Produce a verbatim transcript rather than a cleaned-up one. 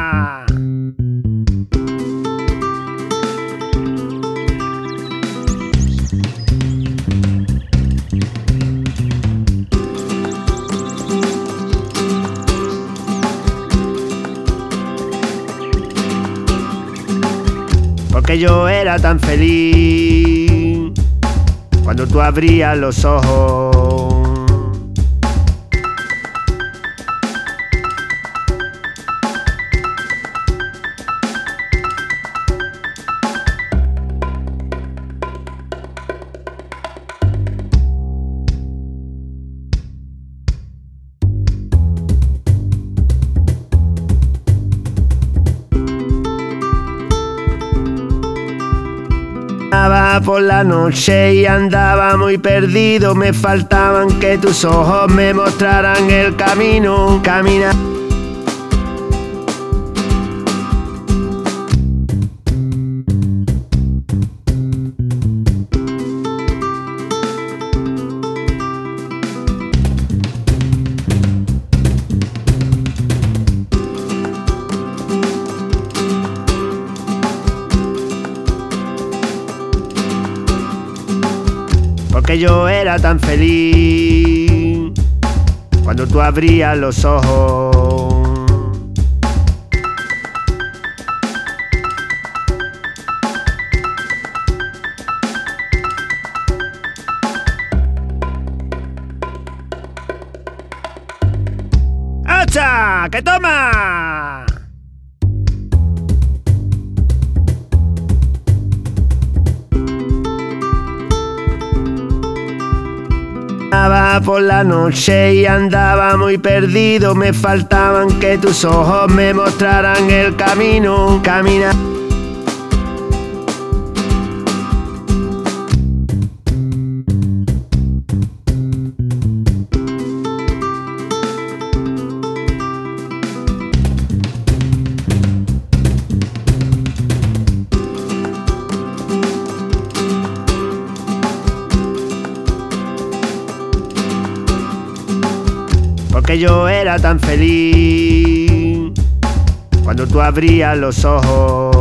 Porque yo era tan feliz cuando tú abrías los ojos. Por la noche y andaba muy perdido, me faltaban que tus ojos me mostraran el camino. Caminar porque yo era tan feliz cuando tú abrías los ojos. ¡Hacha! ¡Que toma! Por la noche y andaba muy perdido, me faltaban que tus ojos me mostraran el camino. Caminar porque yo era tan feliz cuando tú abrías los ojos.